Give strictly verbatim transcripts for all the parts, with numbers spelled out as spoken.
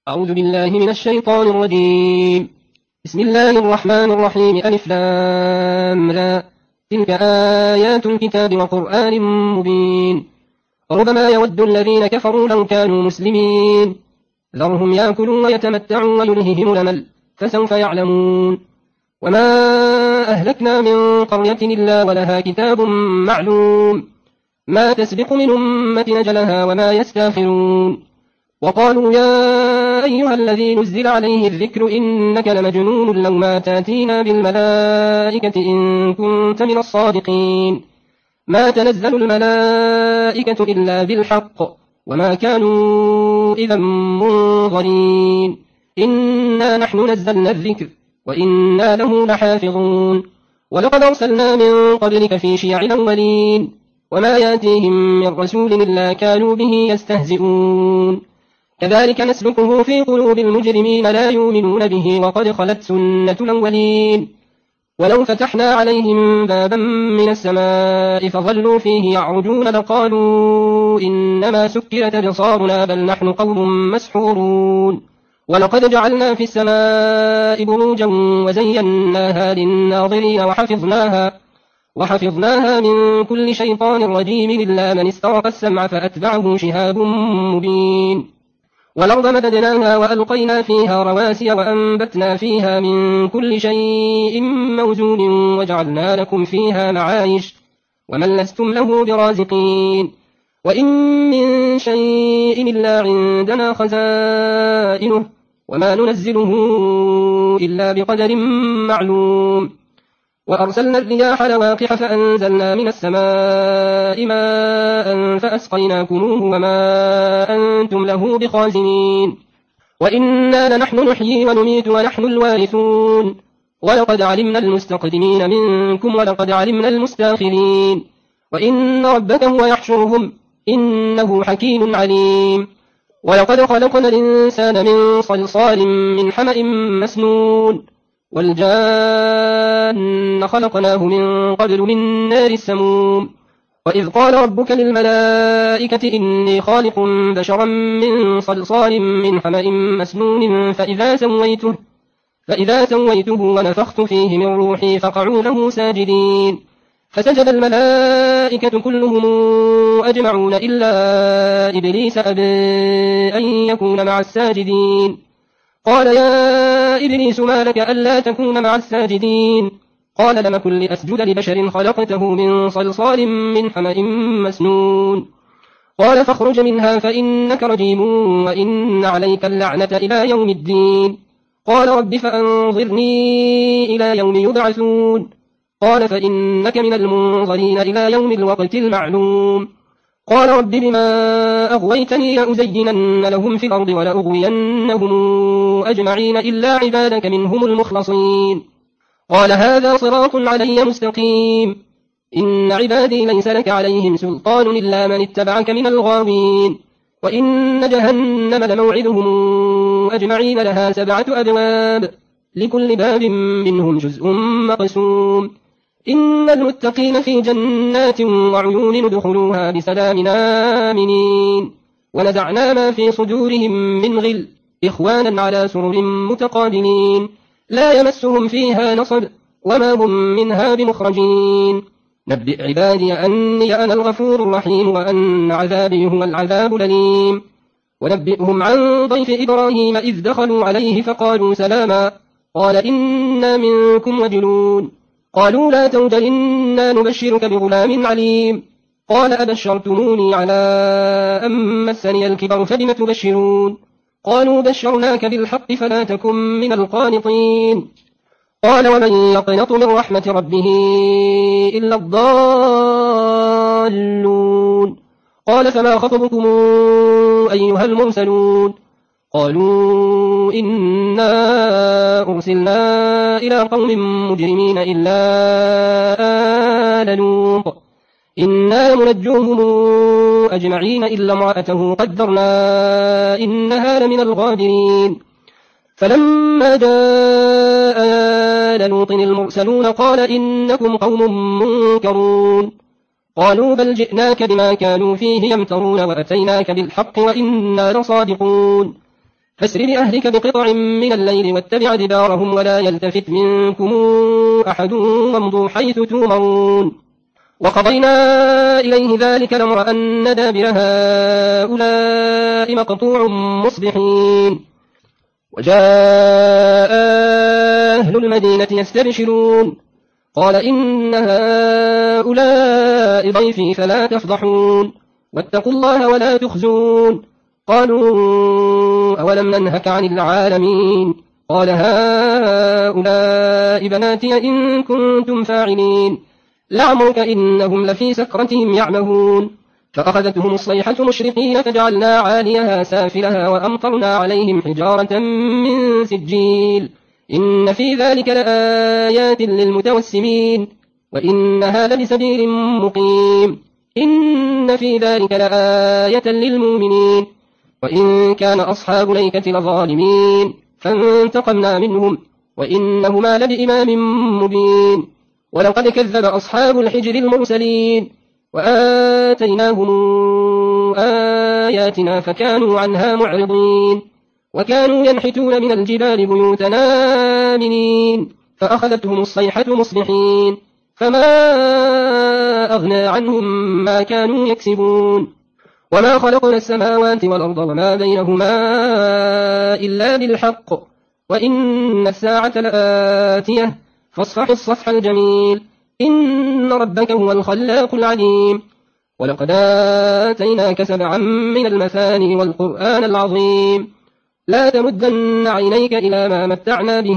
أعوذ بالله من الشيطان الرجيم. بسم الله الرحمن الرحيم. ألف لام را. تلك آيات الكتاب وقرآن مبين. ربما يود الذين كفروا لو كانوا مسلمين ذرهم يأكلوا ويتمتعوا ويلههم الأمل فسوف يعلمون. وما أهلكنا من قرية إلا ولها كتاب معلوم ما تسبق من أمة أجلها وما يستاخرون. وقالوا يا أيها الذي نزل عليه الذكر إنك لمجنون لو ما تاتينا بالملائكة إن كنت من الصادقين. ما تنزل الملائكة إلا بالحق وما كانوا إذا منظرين. إنا نحن نزلنا الذكر وإنا له لحافظون. ولقد أرسلنا من قبلك في شيع الأولين وما ياتيهم من رسول إلا كانوا به يستهزئون. كذلك نسلكه في قلوب المجرمين لا يؤمنون به وقد خلت سنة الأولين. ولو فتحنا عليهم بابا من السماء فظلوا فيه يعرجون لقالوا إنما سكرت أبصارنا بل نحن قوم مسحورون. ولقد جعلنا في السماء بروجا وزيناها للناظرين وحفظناها وحفظناها من كل شيطان رجيم إلا من استرق السمع فأتبعه شهاب مبين. والأرض مددناها وألقينا فيها رواسي وأنبتنا فيها من كل شيء موزون وجعلنا لكم فيها معايش ومن لستم له برازقين. وإن من شيء إلا عندنا خزائنه وما ننزله إلا بقدر معلوم. وأرسلنا الرياح لواقح فأنزلنا من السماء ماء فأسقيناكموه وما أنتم له بخازنين. وإنا لنحن نحيي ونميت ونحن الوارثون. ولقد علمنا المستقدمين منكم ولقد علمنا المستاخرين. وإن ربك هو يحشرهم إنه حكيم عليم. ولقد خلقنا الإنسان من صلصال من حمأ مسنون والجان خلقناه من قبل من نار السموم. وإذ قال ربك للملائكة إني خالق بشرا من صلصال من حمأ مسنون فإذا سويته, فإذا سويته ونفخت فيه من روحي فقعوا له ساجدين. فسجد الملائكة كلهم أجمعون إلا إبليس أبى أن يكون مع الساجدين. قال يا إبليس ما لك ألا تكون مع الساجدين؟ قال لم كن لأسجد لبشر خلقته من صلصال من حمأ مسنون. قال فاخرج منها فإنك رجيم وإن عليك اللعنة إلى يوم الدين. قال رب فأنظرني إلى يوم يبعثون. قال فإنك من المنظرين إلى يوم الوقت المعلوم. قال رب بما أغويتني لأزينن لهم في الأرض ولأغوينهم أجمعين إلا عبادك منهم المخلصين. قال هذا صراط علي مستقيم. إن عبادي ليس لك عليهم سلطان إلا من اتبعك من الغاوين. وإن جهنم لموعدهم أجمعين لها سبعة أبواب لكل باب منهم جزء مقسوم. إن المتقين في جنات وعيون ادخلوها بسلام آمنين. ونزعنا ما في صدورهم من غل إخوانا على سرر متقابلين لا يمسهم فيها نصب وما هم منها بمخرجين. نبئ عبادي أني أنا الغفور الرحيم وأن عذابي هو العذاب الأليم. ونبئهم عن ضيف إبراهيم إذ دخلوا عليه فقالوا سلاما قال إنا منكم وجلون. قالوا لا توجل إنا نبشرك بغلام عليم. قال أبشرتموني على أن مسني الكبر فبم تبشرون؟ قالوا بشرناك بالحق فلا تكن من القانطين. قال ومن يقنط من رحمة ربه إلا الضالون. قال فما خطبكم أيها المرسلون؟ قالوا إنا أرسلنا إلى قوم مجرمين إلا آل لوط إنا منجوهم أجمعين إلا امرأته قدرنا إنها لمن الغابرين. فلما جاء آل لوط المرسلون قال إنكم قوم منكرون. قالوا بل جئناك بما كانوا فيه يمترون وأتيناك بالحق وإنا لصادقون. فاسر بأهلك بقطع من الليل واتبع دبارهم ولا يلتفت منكم أحد وامضوا حيث تومرون وقضينا إليه ذلك الأمر أن دابر هؤلاء مقطوع مصبحين وجاء أهل المدينة يستبشرون قال إن هؤلاء ضيفي فلا تفضحون واتقوا الله ولا تخزون قالوا أولم ننهك عن العالمين قال هؤلاء بناتي إن كنتم فاعلين لعمرك إنهم لفي سكرتهم يعمهون فأخذتهم الصيحة مشرقين فجعلنا عاليها سافلها وأمطرنا عليهم حجارة من سجيل إن في ذلك لآيات للمتوسمين وإنها لبسبيل مقيم إن في ذلك لآية للمؤمنين وإن كان أصحاب ليكة لظالمين فانتقمنا منهم وإنهما لبإمام مبين ولقد كذب أصحاب الحجر المرسلين وآتيناهم آياتنا فكانوا عنها معرضين وكانوا ينحتون من الجبال بيوتنا آمنين فأخذتهم الصيحة مصبحين فما أغنى عنهم ما كانوا يكسبون وما خلقنا السماوات والأرض وما بينهما إلا بالحق وإن الساعة لآتية فاصفح الصفح الجميل إن ربك هو الخلاق العليم ولقد آتيناك سبعا من المثاني والقرآن العظيم لا تمدن عينيك إلى ما متعنا به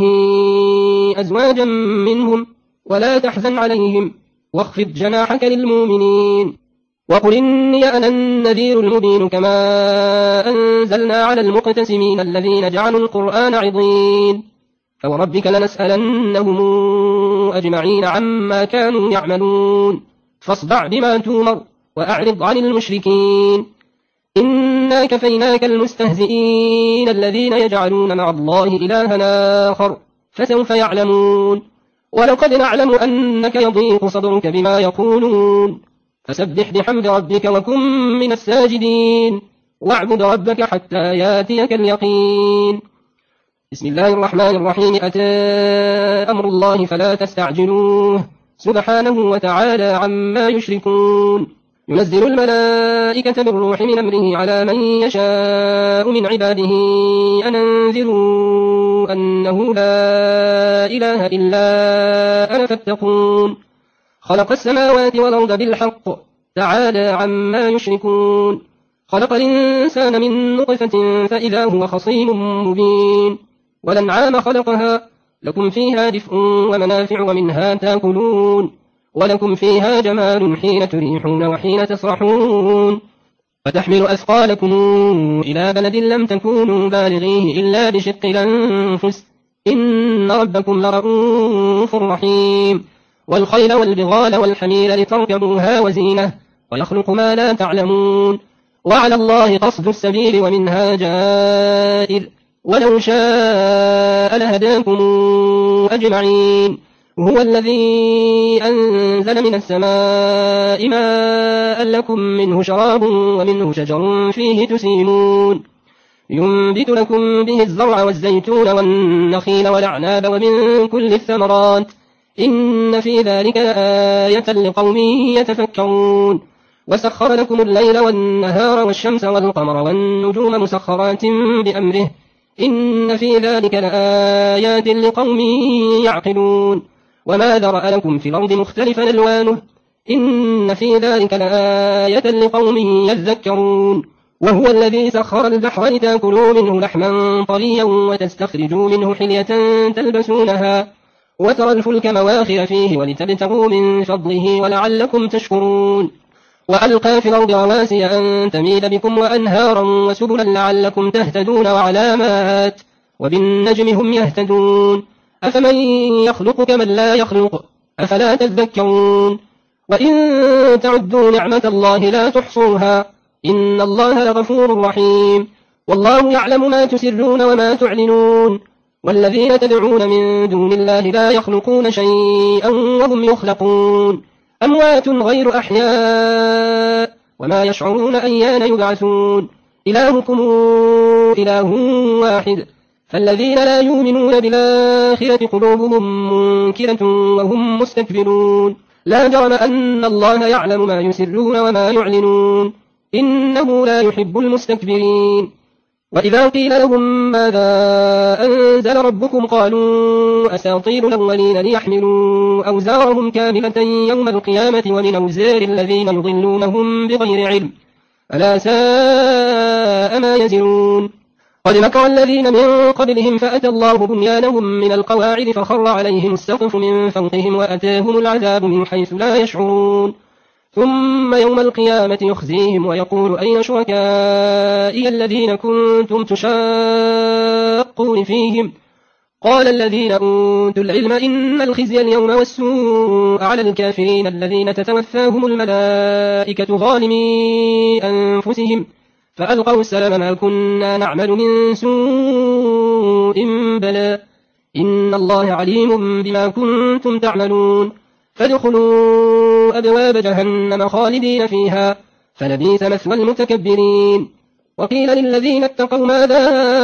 أزواجا منهم ولا تحزن عليهم واخفض جناحك للمؤمنين وقل إني أنا النذير المبين كما أنزلنا على المقتسمين الذين جعلوا القرآن عضين فوربك لنسألنهم أجمعين عما كانوا يعملون فاصدع بما تومر وأعرض عن المشركين إنا كفيناك المستهزئين الذين يجعلون مع الله إلها آخر فسوف يعلمون ولقد نعلم أنك يضيق صدرك بما يقولون فسبح بحمد ربك وكن من الساجدين واعبد ربك حتى ياتيك اليقين بسم الله الرحمن الرحيم أتى أمر الله فلا تستعجلوه سبحانه وتعالى عما يشركون ينزل الملائكة بالروح من أمره على من يشاء من عباده أن أنذروا أنه لا إله إلا أنا فاتقون خلق السماوات والأرض بالحق تعالى عما يشركون خلق الإنسان من نطفة فإذا هو خصيم مبين والأنعام خلقها لكم فيها دفء ومنافع ومنها تاكلون ولكم فيها جمال حين تريحون وحين تسرحون فتحمل أثقالكم إلى بلد لم تكونوا بالغيه إلا بشق الأنفس إن ربكم لرؤوف رحيم والخيل والبغال والحمير لتركبوها وزينة ويخلق ما لا تعلمون وعلى الله قصد السبيل ومنها جائر ولو شاء لهداكم أجمعين هو الذي أنزل من السماء ماء لكم منه شراب ومنه شجر فيه تسيمون ينبت لكم به الزرع والزيتون والنخيل والأعناب ومن كل الثمرات إن في ذلك آية لقوم يتفكرون وسخر لكم الليل والنهار والشمس والقمر والنجوم مسخرات بأمره إن في ذلك لآيات لقوم يعقلون وما ذرأ لكم في الأرض مختلفا ألوانه إن في ذلك لآية لقوم يذكرون وهو الذي سخر البحر لتاكلوا منه لحما طريا وتستخرجوا منه حلية تلبسونها وترى الفلك مواخر فيه ولتبتغوا من فضله ولعلكم تشكرون وألقى في الأرض رواسي أن تميد بكم وأنهارا وسبلا لعلكم تهتدون وعلامات وبالنجم هم يهتدون أفمن يخلق كمن لا يخلق أفلا تذكرون وإن تعدوا نعمة الله لا تحصوها إن الله لغفور رحيم والله يعلم ما تسرون وما تعلنون والذين تدعون من دون الله لا يخلقون شيئا وهم يخلقون أموات غير أحياء وما يشعرون أيان يبعثون إلهكم إله واحد. فالذين لا يؤمنون بالآخرة قلوبهم منكرة وهم مستكبرون. لا جرم أن الله يعلم ما يسرون وما يعلنون، إنه لا يحب المستكبرين. وإذا قيل لهم ماذا أنزل ربكم قالوا أساطير الأولين ليحملوا أوزارهم كاملة يوم القيامة ومن أوزار الذين يضلونهم بغير علم، ألا ساء ما يزرون. قد مكر الذين من قبلهم فأتى الله بنيانهم من القواعد فخر عليهم السقف من فوقهم وأتاهم العذاب من حيث لا يشعرون. ثم يوم القيامة يخزيهم ويقول أين شركائي الذين كنتم تشاقون فيهم؟ قال الذين أوتوا العلم إن الخزي اليوم والسوء على الكافرين الذين تتوفاهم الملائكة ظالمي أنفسهم فألقوا السلام ما كنا نعمل من سوء بلى إن الله عليم بما كنتم تعملون. فادخلوا أبواب جهنم خالدين فيها فلبئس مثوى المتكبرين. وقيل للذين اتقوا ماذا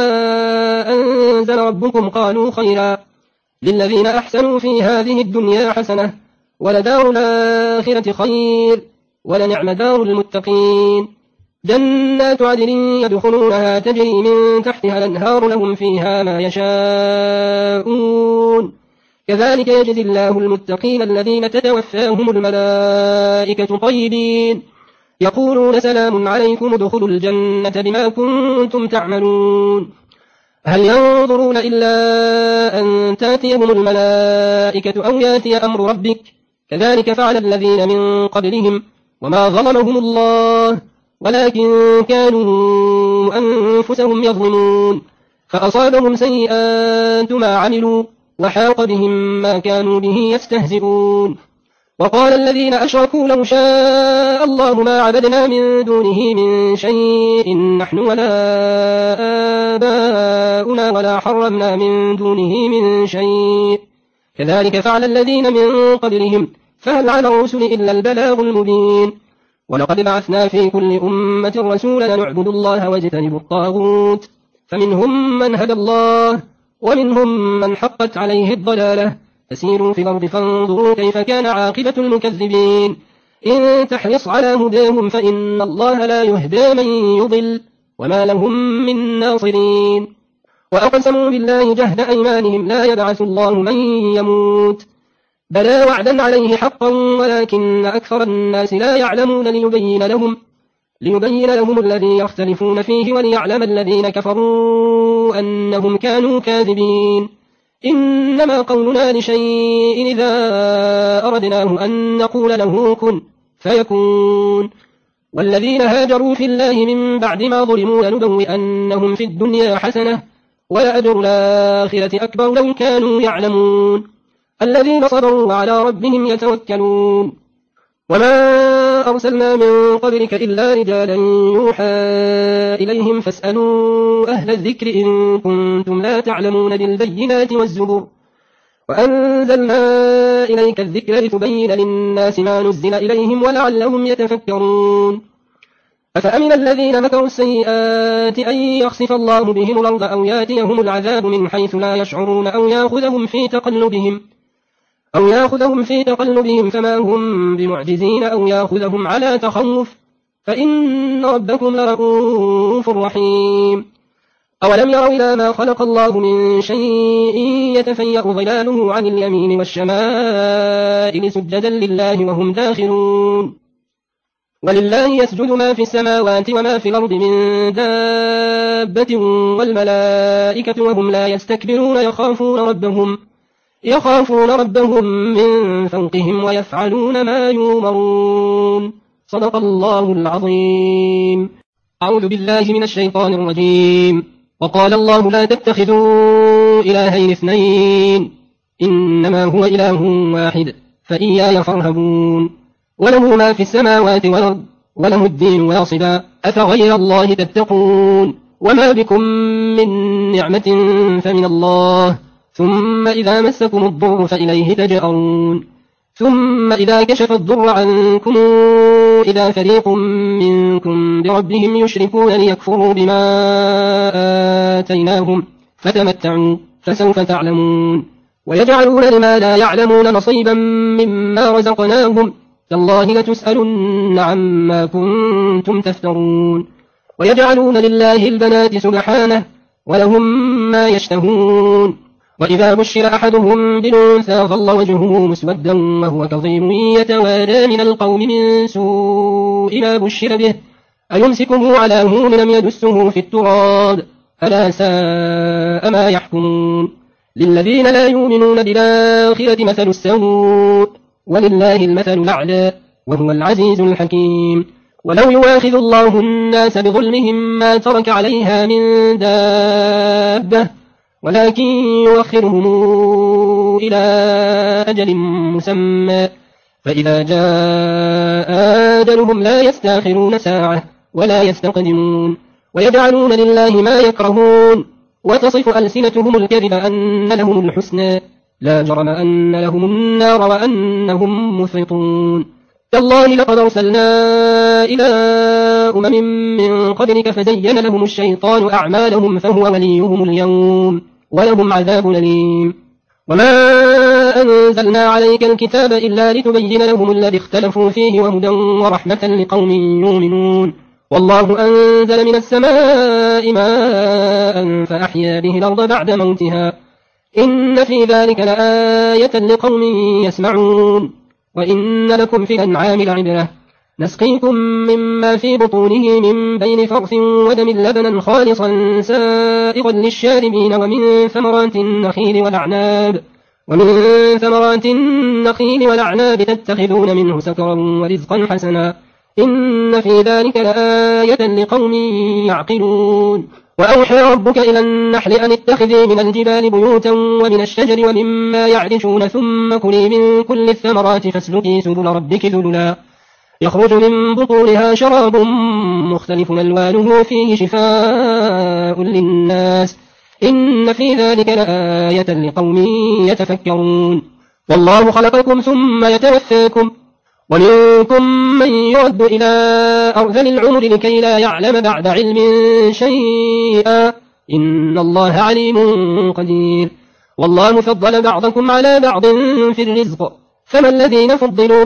أنزل ربكم قالوا خيرا للذين أحسنوا في هذه الدنيا حسنة ولدار الآخرة خير ولنعم دار المتقين. جنات عدن يدخلونها تجري من تحتها الأنهار لهم فيها ما يشاءون كذلك يجزي الله المتقين الذين تتوفاهم الملائكة طيبين يقولون سلام عليكم ادخلوا الجنة بما كنتم تعملون. هل ينظرون إلا أن تأتيهم الملائكة أو يأتي أمر ربك كذلك فعل الذين من قبلهم وما ظلمهم الله ولكن كانوا أنفسهم يظلمون فأصابهم سيئات ما عملوا وحاق بهم ما كانوا به يستهزئون. وقال الذين أشركوا لو شاء الله ما عبدنا من دونه من شيء نحن ولا آباؤنا ولا حرمنا من دونه من شيء كذلك فعل الذين من قبلهم فهل على الرسل إلا البلاغ المبين. ولقد بعثنا في كل أمة رسولا نعبد الله واجتنبوا الطاغوت فمنهم من هدى الله ومنهم من حقت عليه الضلالة فسيروا في الأرض فانظروا كيف كان عاقبة المكذبين. إن تحرص على هداهم فإن الله لا يهدى من يضل وما لهم من ناصرين. وأقسموا بالله جهد أيمانهم لا يبعث الله من يموت بلى وعدا عليه حقا ولكن أكثر الناس لا يعلمون ليبين لهم ليبين لهم الذي يختلفون فيه وليعلم الذين كفروا أنهم كانوا كاذبين. إنما قولنا لشيء إذا أردناه أن نقول له كن فيكون. والذين هاجروا في الله من بعد ما ظلموا لنبوئنهم في الدنيا حسنة ولأجر الآخرة أكبر لو كانوا يعلمون. الذين صبروا وعلى ربهم يتوكلون. وما أرسلنا من قبلك إلا رجالا يوحى إليهم فاسألوا أهل الذكر إن كنتم لا تعلمون بالبينات والزبر وأنزلنا إليك الذكر لتبين للناس ما نزل إليهم ولعلهم يتفكرون. أفأمن الذين مكروا السيئات أن يخسف الله بهم الأرض أو ياتيهم العذاب من حيث لا يشعرون أو يأخذهم في تقلبهم أو يأخذهم في تقلبهم فما هم بمعجزين أو يأخذهم على تخوف فإن ربكم لرؤوف رحيم. أولم يروا إلى ما خلق الله من شيء يتفيأ ظلاله عن اليمين والشمائل سجدا لله وهم داخلون. ولله يسجد ما في السماوات وما في الأرض من دابة والملائكة وهم لا يستكبرون يخافون ربهم يخافون ربهم من فوقهم ويفعلون ما يؤمرون. صدق الله العظيم. أعوذ بالله من الشيطان الرجيم. وقال الله لا تتخذوا إلهين اثنين إنما هو إله واحد فإياي فارهبون. وله ما في السماوات والأرض وله الدين واصبا أفغير الله تتقون. وما بكم من نعمة فمن الله ثم إذا مسكم الضر فإليه تجأرون. ثم إذا كشف الضر عنكم إذا فريق منكم بربهم يشركون ليكفروا بما آتيناهم فتمتعوا فسوف تعلمون ويجعلون لما لا يعلمون نصيبا مما رزقناهم تالله لتسألن عما كنتم تفترون ويجعلون لله البنات سبحانه ولهم ما يشتهون وإذا بشر أحدهم بالأنثى ظل وجهه مسودا وهو كظيم يتوارى من القوم من سوء ما بشر به أيمسكه على هون لم يدسه في التراب ألا ساء ما يحكمون للذين لا يؤمنون بالآخرة مثل السوء ولله المثل الأعلى وهو العزيز الحكيم ولو يواخذ الله الناس بظلمهم ما ترك عليها من دابة ولكن يؤخرهم إلى أجل مسمى فإذا جاء أجلهم لا يستأخرون ساعة ولا يستقدمون ويجعلون لله ما يكرهون وتصف ألسنتهم الكذب أن لهم الحسنى لا جرم أن لهم النار وأنهم مفرطون تالله لقد أرسلنا إلى أمم من قبلك فزين لهم الشيطان أعمالهم فهو وليهم اليوم ولهم عذاب أليم وما أنزلنا عليك الكتاب إلا لتبين لهم الذي اختلفوا فيه وهدى ورحمة لقوم يؤمنون والله أنزل من السماء ماء فأحيا به الأرض بعد موتها إن في ذلك لآية لقوم يسمعون وإن لكم في الأنعام لعبرة نسقيكم مما في بطونه من بين فرث ودم لبنا خالصا سائغا للشاربين ومن ثمرات النخيل والأعناب ومن ثمرات النخيل والأعناب تتخذون منه سكرا ورزقا حسنا إن في ذلك لآية لقوم يعقلون وأوحى ربك إلى النحل أن اتخذي من الجبال بيوتا ومن الشجر ومما يعرشون ثم كلي من كل الثمرات فاسلكي سبل ربك ذللا يخرج من بطونها شراب مختلف ألوانه فيه شفاء للناس إن في ذلك لآية لقوم يتفكرون والله خلقكم ثم يتوفاكم ومنكم من يرد إلى أرذل العمر لكي لا يعلم بعد علم شيئا إن الله عليم قدير والله فضل بعضكم على بعض في الرزق فما الذين فضلوا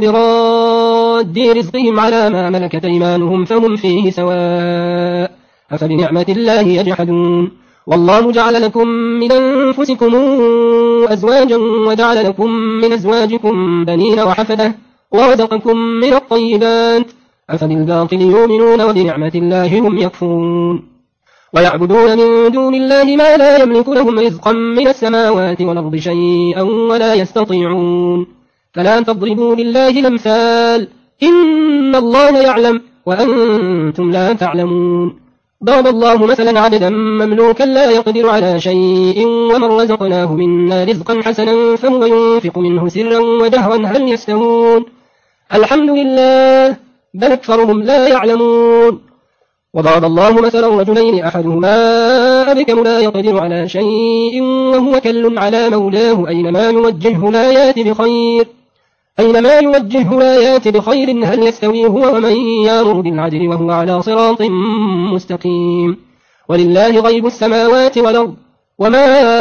براد رزقهم على ما ملكت أيمانهم فهم فيه سواء أفبنعمة الله يجحدون والله جعل لكم من أنفسكم أزواجا وجعل لكم من أزواجكم بنين وحفدة ورزقكم من الطيبات أفبالباطل يؤمنون وبنعمة الله هم يكفرون ويعبدون من دون الله ما لا يملك لهم رزقا من السماوات والأرض شيئا ولا يستطيعون فلا تضربوا لله الأمثال إن الله يعلم وأنتم لا تعلمون ضرب الله مثلا عبدا مملوكا لا يقدر على شيء ومن رزقناه منا رزقا حسنا فهو ينفق منه سرا وجهرا هل يستوون الحمد لله بل أكثرهم لا يعلمون وضرب الله مثلا رجلين أحدهما أبكم لا يقدر على شيء وهو كل على مولاه أينما يوجهه لا يأتي بخير أينما يوجهه لا يأتي بخير هل يستوي هو ومن يأمر بالعدل وهو على صراط مستقيم ولله غيب السماوات والأرض وما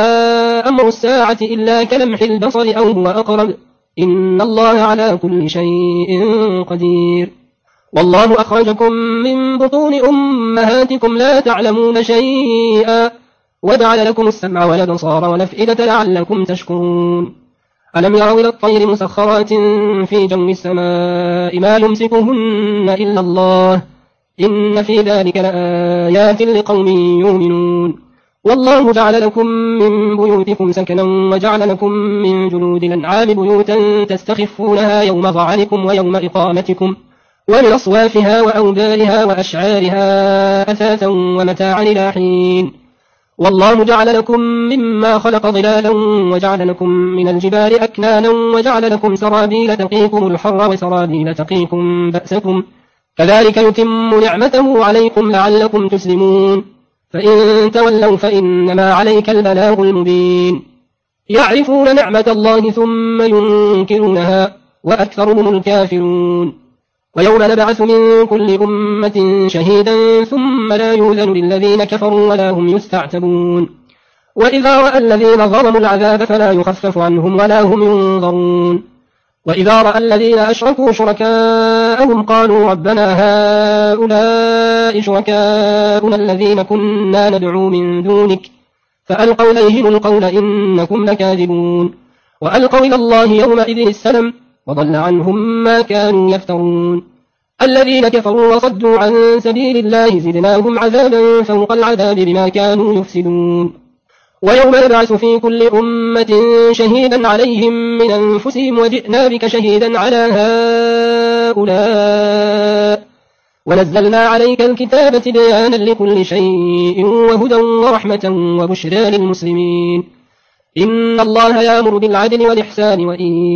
أمر الساعة إلا كلمح البصر أو هو أقرب إن الله على كل شيء قدير والله أخرجكم من بطون أمهاتكم لا تعلمون شيئا وجعل لكم السمع والأبصار والأفئدة لعلكم تشكرون ألم يروا إلى الطير مسخرات في جو السماء ما يمسكهن إلا الله إن في ذلك لآيات لقوم يؤمنون والله جعل لكم من بيوتكم سكنا وجعل لكم من جلود الأنعام بيوتا تستخفونها يوم ظعنكم ويوم إقامتكم ومن أصوافها وأوبارها وأشعارها أثاثا ومتاعا إلى حين والله جعل لكم مما خلق ظلالا وجعل لكم من الجبال أكنانا وجعل لكم سرابيل تقيكم الحر وسرابيل تقيكم بأسكم كذلك يتم نعمته عليكم لعلكم تسلمون فإن تولوا فإنما عليك البلاغ المبين يعرفون نعمة الله ثم ينكرونها وأكثرهم الكافرون. ويوم نبعث من كل أمة شهيدا ثم لا يؤذن للذين كفروا ولا هم يستعتبون. وإذا رأى الذين ظلموا العذاب فلا يخفف عنهم ولا هم ينظرون. وإذا رأى الذين أشركوا شركاءهم قالوا ربنا هؤلاء شركاؤنا الذين كنا ندعو من دونك فألقوا إليهم القول إنكم لكاذبون. وألقوا إلى الله يومئذ السلم وضل عنهم ما كانوا يفترون. الذين كفروا وصدوا عن سبيل الله زدناهم عذابا فوق العذاب بما كانوا يفسدون. ويوم نبعث في كل أمة شهيدا عليهم من أنفسهم وجئنا بك شهيدا على هؤلاء ونزلنا عليك الكتاب تبيانا لكل شيء وهدى ورحمة وبشرى للمسلمين. إن الله يأمر بالعدل والإحسان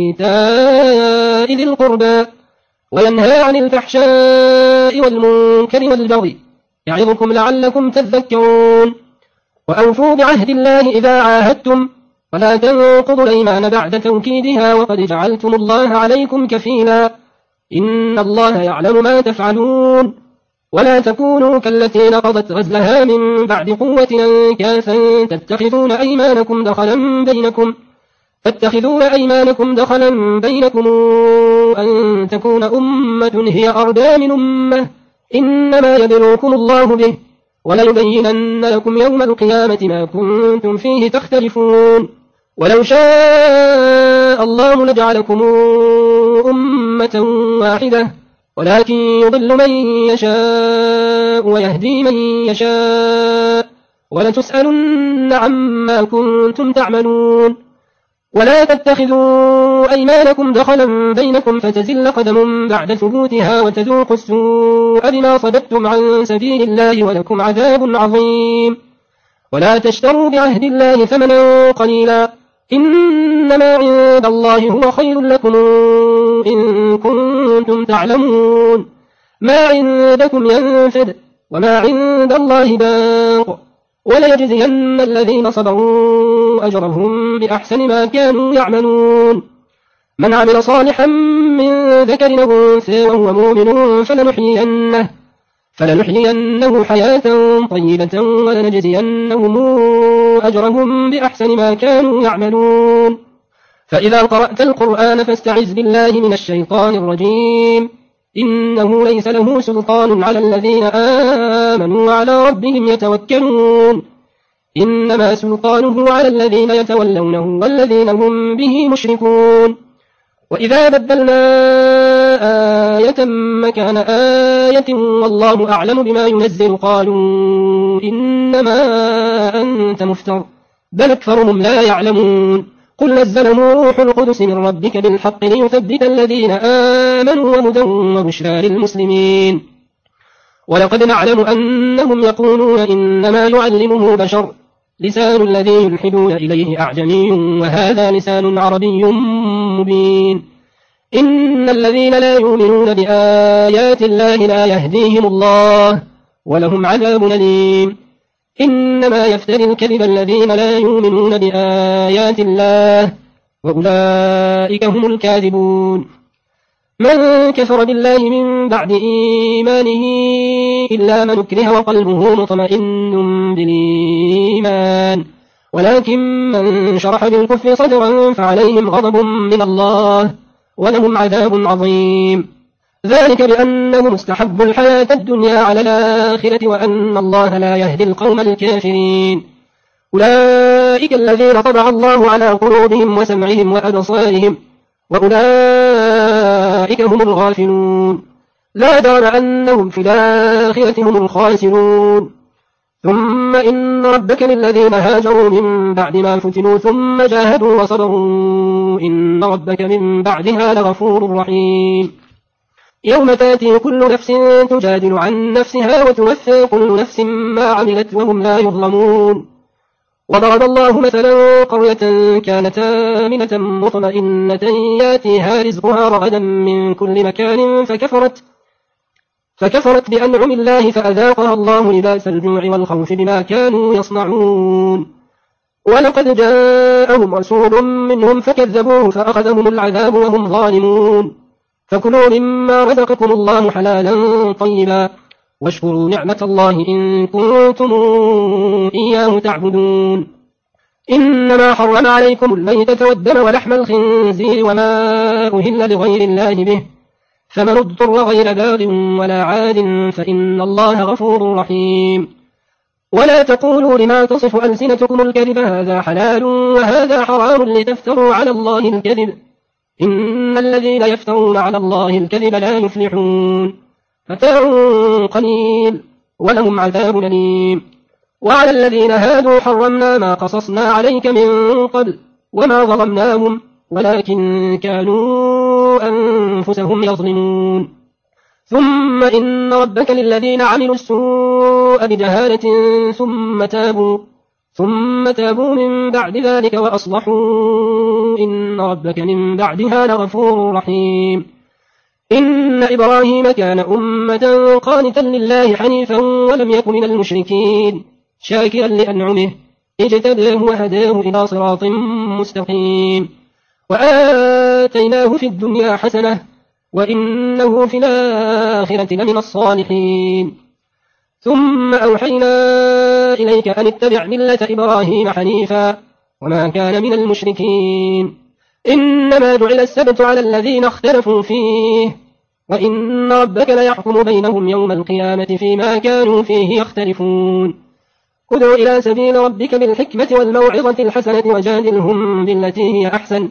وإيتاء ذي القربى وينهى عن الفحشاء والمنكر والبغي يعظكم لعلكم تذكرون. وأوفوا بعهد الله إذا عاهدتم ولا تنقضوا الأيمان بعد توكيدها وقد جعلتم الله عليكم كفيلا إن الله يعلم ما تفعلون. ولا تكونوا كالتي نقضت غزلها من بعد قوة أنكاثا تتخذون أيمانكم دخلا بينكم تتخذون أيمانكم دخلا بينكم أن تكون أمة هي أربى من أمة إنما يبلوكم الله به وليبينن لكم يوم القيامة ما كنتم فيه تختلفون. ولو شاء الله لجعلكم أمة واحدة ولكن يضل من يشاء ويهدي من يشاء ولتسألن عما كنتم تعملون. ولا تتخذوا أيمانكم دخلا بينكم فتزل قدم بعد ثبوتها وتذوقوا السوء بما صددتم عن سبيل الله ولكم عذاب عظيم. ولا تشتروا بعهد الله ثمنا قليلا إنما عند الله هو خير لكم إن كنتم تعلمون. ما عندكم ينفد وما عند الله باق وليجزين الذين صبروا أجرهم بأحسن ما كانوا يعملون. من عمل صالحا من ذكر أو أنثى وهو مؤمن فلنحيينه, فلنحيينه حياة طيبة ولنجزينهم أجرهم بأحسن ما كانوا يعملون. فإذا قرأت القرآن فاستعذ بالله من الشيطان الرجيم إنه ليس له سلطان على الذين آمنوا وعلى ربهم يتوكلون. إنما سلطانه على الذين يتولونه والذين هم به مشركون. وإذا بدلنا آية مكان آية والله أعلم بما ينزل قالوا إنما أنت مفتر بل أكثرهم لا يعلمون. قل نزله روح القدس من ربك بالحق ليثبت الذين آمنوا وهدى وبشرى للمسلمين. ولقد نعلم أنهم يقولون إنما يعلمه بشر لسان الذي يلحدون إليه أعجمي وهذا لسان عربي مبين. إن الذين لا يؤمنون بآيات الله لا يهديهم الله ولهم عذاب أليم. إنما يفتري الكذب الذين لا يؤمنون بآيات الله وأولئك هم الكاذبون. من كفر بالله من بعد إيمانه إلا من أكره وقلبه مطمئن بالإيمان ولكن من شرح بالكفر صدرا فعليهم غضب من الله ولهم عذاب عظيم. ذلك بأنهم استحبوا الحياة الدنيا على الآخرة وأن الله لا يهدي القوم الكافرين. أولئك الذين طبع الله على قلوبهم وسمعهم وأبصارهم وأولئك هم الغافلون. لا دار أنهم في الآخرة هم الخاسرون. ثم إن ربك للذين هاجروا من بعد ما فتنوا ثم جاهدوا وصبروا إن ربك من بعدها لغفور رحيم. يوم تأتي كل نفس تجادل عن نفسها وتوفى كل نفس ما عملت وهم لا يظلمون. وضرب الله مثلا قرية كانت آمنة مطمئنة ياتيها رزقها رغدا من كل مكان فكفرت فكفرت بأنعم الله فأذاقها الله لباس الجوع والخوف بما كانوا يصنعون. ولقد جاءهم رسول منهم فكذبوه فأخذهم العذاب وهم ظالمون فكلوا مما رزقكم الله حلالا طيبا واشكروا نعمة الله إن كنتم إياه تعبدون إنما حرم عليكم الميتة والدم ولحم الخنزير وما أهل لغير الله به فمن اضطر غير باغ ولا عاد فإن الله غفور رحيم ولا تقولوا لما تصف ألسنتكم الكذب هذا حلال وهذا حرام لتفتروا على الله الكذب إن الذين يفترون على الله الكذب لا يفلحون متاع قليل ولهم عذاب أليم وعلى الذين هادوا حرمنا ما قصصنا عليك من قبل وما ظلمناهم ولكن كانوا أنفسهم يظلمون ثم إن ربك للذين عملوا السوء بجهالة ثم تابوا ثم تابوا من بعد ذلك وأصلحوا إن ربك من بعدها لغفور رحيم إن إبراهيم كان أمة قانتا لله حنيفا ولم يكن من المشركين شاكرا لأنعمه اجتباه وهداه إلى صراط مستقيم وآتيناه في الدنيا حسنة وإنه في الآخرة لمن الصالحين ثم أوحينا إليك أن اتبع ملة إبراهيم حنيفا وما كان من المشركين إنما جعل السبت على الذين اختلفوا فيه وإن ربك ليحكم بينهم يوم القيامة فيما كانوا فيه يختلفون ادع إلى سبيل ربك بالحكمة والموعظة الحسنة وجادلهم بالتي هي أحسن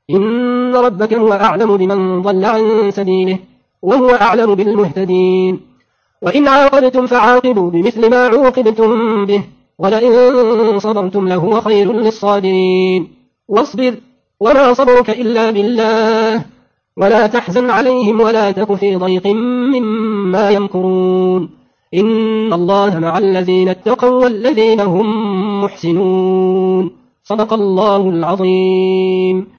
إن ربك هو أعلم بمن ضل عن سبيله وهو أعلم بالمهتدين وإن عاقبتم فعاقبوا بمثل ما عوقبتم به ولئن صبرتم لهو خير للصابرين واصبر وما صبرك إلا بالله ولا تحزن عليهم ولا تك في ضيق مما يمكرون إن الله مع الذين اتقوا والذين هم محسنون صدق الله العظيم.